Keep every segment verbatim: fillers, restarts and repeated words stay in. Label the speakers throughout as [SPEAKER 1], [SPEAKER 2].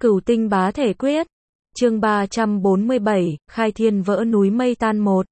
[SPEAKER 1] Cửu tinh bá thể quyết. Chương ba trăm bốn mươi bảy, khai thiên vỡ núi mây tan một.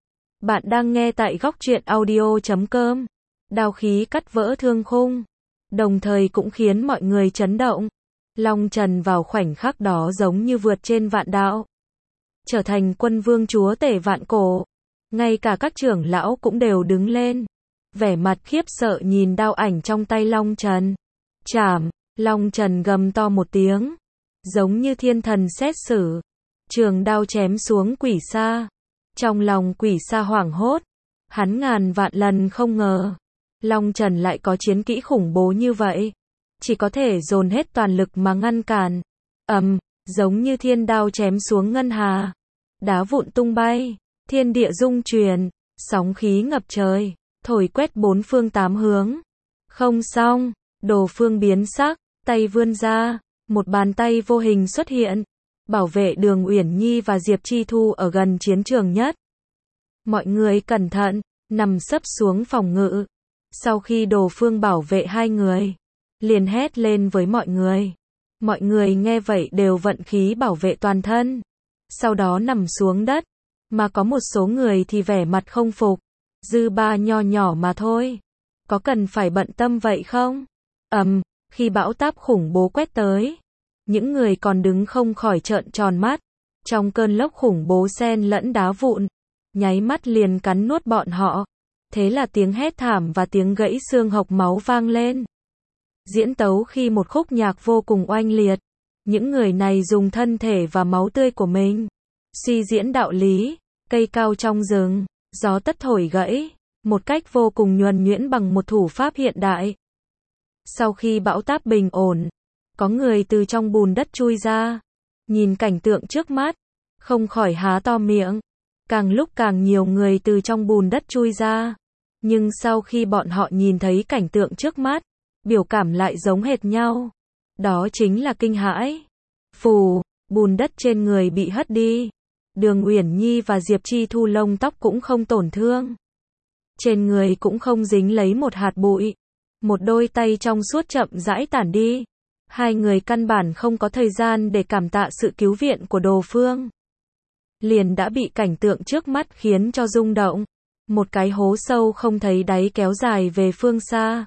[SPEAKER 1] Bạn đang nghe tại góc truyện audio chấm com. Đao khí cắt vỡ thương khung, đồng thời cũng khiến mọi người chấn động. Long Trần vào khoảnh khắc đó giống như vượt trên vạn đạo, trở thành quân vương chúa tể vạn cổ. Ngay cả các trưởng lão cũng đều đứng lên, vẻ mặt khiếp sợ nhìn đao ảnh trong tay Long Trần. Chảm, Long Trần gầm to một tiếng, giống như thiên thần xét xử, trường đao chém xuống Quỷ Sa. Trong lòng Quỷ Sa hoảng hốt, hắn ngàn vạn lần không ngờ Long Trần lại có chiến kỹ khủng bố như vậy, chỉ có thể dồn hết toàn lực mà ngăn cản. Ầm, giống như thiên đao chém xuống ngân hà, đá vụn tung bay, thiên địa rung chuyển, sóng khí ngập trời, thổi quét bốn phương tám hướng. Không xong, Đồ Phương biến sắc, tay vươn ra, một bàn tay vô hình xuất hiện, bảo vệ Đường Uyển Nhi và Diệp Chi Thu ở gần chiến trường nhất. Mọi người cẩn thận, nằm sấp xuống phòng ngự. Sau khi Đồ Phương bảo vệ hai người, liền hét lên với mọi người. Mọi người nghe vậy đều vận khí bảo vệ toàn thân, sau đó nằm xuống đất, mà có một số người thì vẻ mặt không phục. Dư ba nho nhỏ mà thôi, có cần phải bận tâm vậy không? Ầm, khi bão táp khủng bố quét tới, những người còn đứng không khỏi trợn tròn mắt. Trong cơn lốc khủng bố xen lẫn đá vụn, nháy mắt liền cắn nuốt bọn họ. Thế là tiếng hét thảm và tiếng gãy xương hộc máu vang lên. Diễn tấu khi một khúc nhạc vô cùng oanh liệt. Những người này dùng thân thể và máu tươi của mình suy diễn đạo lý. Cây cao trong rừng, gió tất thổi gãy, một cách vô cùng nhuần nhuyễn bằng một thủ pháp hiện đại. Sau khi bão táp bình ổn, có người từ trong bùn đất chui ra, nhìn cảnh tượng trước mắt, không khỏi há to miệng. Càng lúc càng nhiều người từ trong bùn đất chui ra, nhưng sau khi bọn họ nhìn thấy cảnh tượng trước mắt, biểu cảm lại giống hệt nhau. Đó chính là kinh hãi. Phù, bùn đất trên người bị hất đi. Đường Uyển Nhi và Diệp Chi Thu lông tóc cũng không tổn thương, trên người cũng không dính lấy một hạt bụi. Một đôi tay trong suốt chậm rãi tản đi. Hai người căn bản không có thời gian để cảm tạ sự cứu viện của Đồ Phương, liền đã bị cảnh tượng trước mắt khiến cho rung động. Một cái hố sâu không thấy đáy kéo dài về phương xa.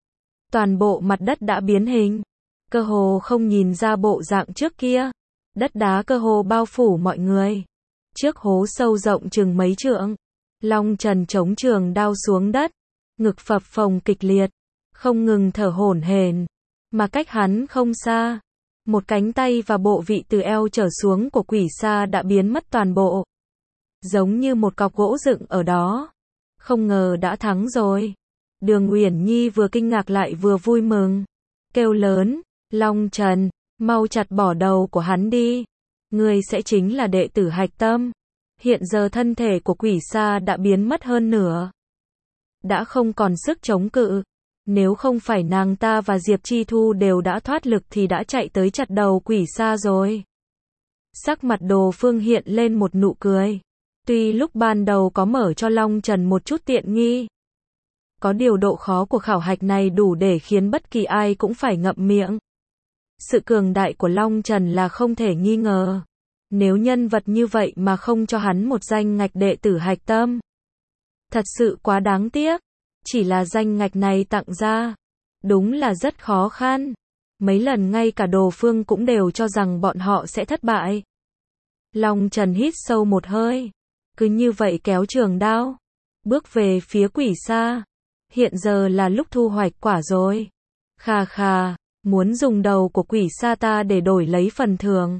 [SPEAKER 1] Toàn bộ mặt đất đã biến hình, cơ hồ không nhìn ra bộ dạng trước kia. Đất đá cơ hồ bao phủ mọi người. Trước hố sâu rộng chừng mấy trượng, Long Trần chống trường đao xuống đất, ngực phập phồng kịch liệt, không ngừng thở hổn hển. Mà cách hắn không xa, một cánh tay và bộ vị từ eo trở xuống của Quỷ Sa đã biến mất toàn bộ, giống như một cọc gỗ dựng ở đó. Không ngờ đã thắng rồi. Đường Uyển Nhi vừa kinh ngạc lại vừa vui mừng, kêu lớn, Long Trần, mau chặt bỏ đầu của hắn đi. Ngươi sẽ chính là đệ tử hạch tâm. Hiện giờ thân thể của Quỷ Sa đã biến mất hơn nửa, đã không còn sức chống cự. Nếu không phải nàng ta và Diệp Chi Thu đều đã thoát lực thì đã chạy tới chặt đầu Quỷ Sa rồi. Sắc mặt Đồ Phương hiện lên một nụ cười. Tuy lúc ban đầu có mở cho Long Trần một chút tiện nghi, có điều độ khó của khảo hạch này đủ để khiến bất kỳ ai cũng phải ngậm miệng. Sự cường đại của Long Trần là không thể nghi ngờ. Nếu nhân vật như vậy mà không cho hắn một danh ngạch đệ tử hạch tâm, thật sự quá đáng tiếc. Chỉ là danh ngạch này tặng ra, đúng là rất khó khăn. Mấy lần ngay cả Đồ Phương cũng đều cho rằng bọn họ sẽ thất bại. Long Trần hít sâu một hơi, cứ như vậy kéo trường đao, bước về phía Quỷ Sa. Hiện giờ là lúc thu hoạch quả rồi. Khà khà, muốn dùng đầu của Quỷ Sa ta để đổi lấy phần thưởng.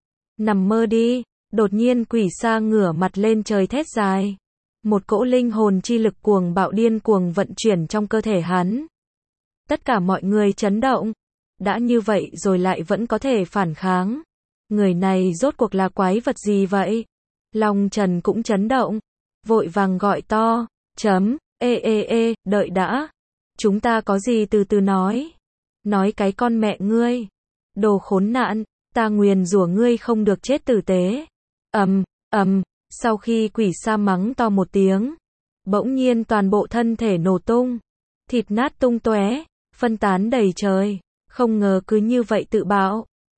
[SPEAKER 1] Nằm mơ đi. Đột nhiên Quỷ Sa ngửa mặt lên trời thét dài. Một cỗ linh hồn chi lực cuồng bạo điên cuồng vận chuyển trong cơ thể hắn. Tất cả mọi người chấn động. Đã như vậy rồi lại vẫn có thể phản kháng. Người này rốt cuộc là quái vật gì vậy? Long Trần cũng chấn động, vội vàng gọi to, chấm, ê ê ê, đợi đã. Chúng ta có gì từ từ nói. Nói cái con mẹ ngươi. Đồ khốn nạn, ta nguyền rủa ngươi không được chết tử tế. Ầm, ầm. Sau khi Quỷ Sa mắng to một tiếng, bỗng nhiên toàn bộ thân thể nổ tung, thịt nát tung tóe, phân tán đầy trời. Không ngờ cứ như vậy tự bạo,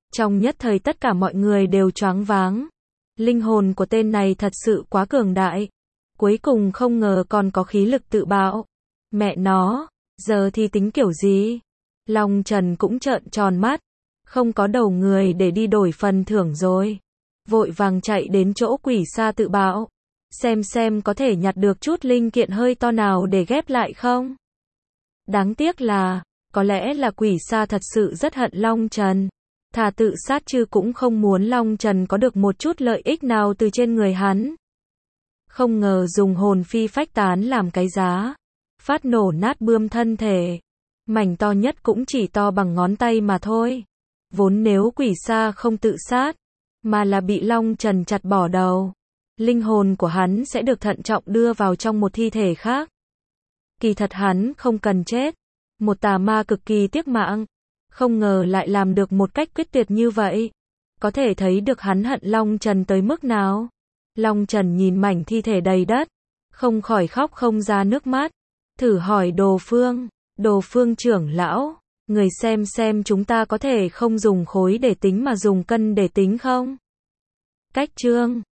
[SPEAKER 1] Trong nhất thời tất cả mọi người đều choáng váng. Linh hồn của tên này thật sự quá cường đại. Cuối cùng không ngờ còn có khí lực tự bạo. Mẹ nó, giờ thì tính kiểu gì? Long Trần cũng trợn tròn mắt. Không có đầu người để đi đổi phần thưởng rồi. Vội vàng chạy đến chỗ quỷ sa tự bạo. Xem xem có thể nhặt được chút linh kiện hơi to nào để ghép lại không? Đáng tiếc là, có lẽ là quỷ sa thật sự rất hận Long Trần. Thà tự sát chứ cũng không muốn Long Trần có được một chút lợi ích nào từ trên người hắn. Không ngờ dùng hồn phi phách tán làm cái giá. Phát nổ nát bươm thân thể. Mảnh to nhất cũng chỉ to bằng ngón tay mà thôi. Vốn nếu quỷ sa không tự sát, mà là bị Long Trần chặt bỏ đầu, linh hồn của hắn sẽ được thận trọng đưa vào trong một thi thể khác. Kỳ thật hắn không cần chết. Một tà ma cực kỳ tiếc mạng. Không ngờ lại làm được một cách quyết tuyệt như vậy. Có thể thấy được hắn hận Long Trần tới mức nào. Long Trần nhìn mảnh thi thể đầy đất, không khỏi khóc không ra nước mắt. Thử hỏi Đồ Phương, Đồ Phương trưởng lão, người xem xem chúng ta có thể không dùng khối để tính mà dùng cân để tính không? Cách chương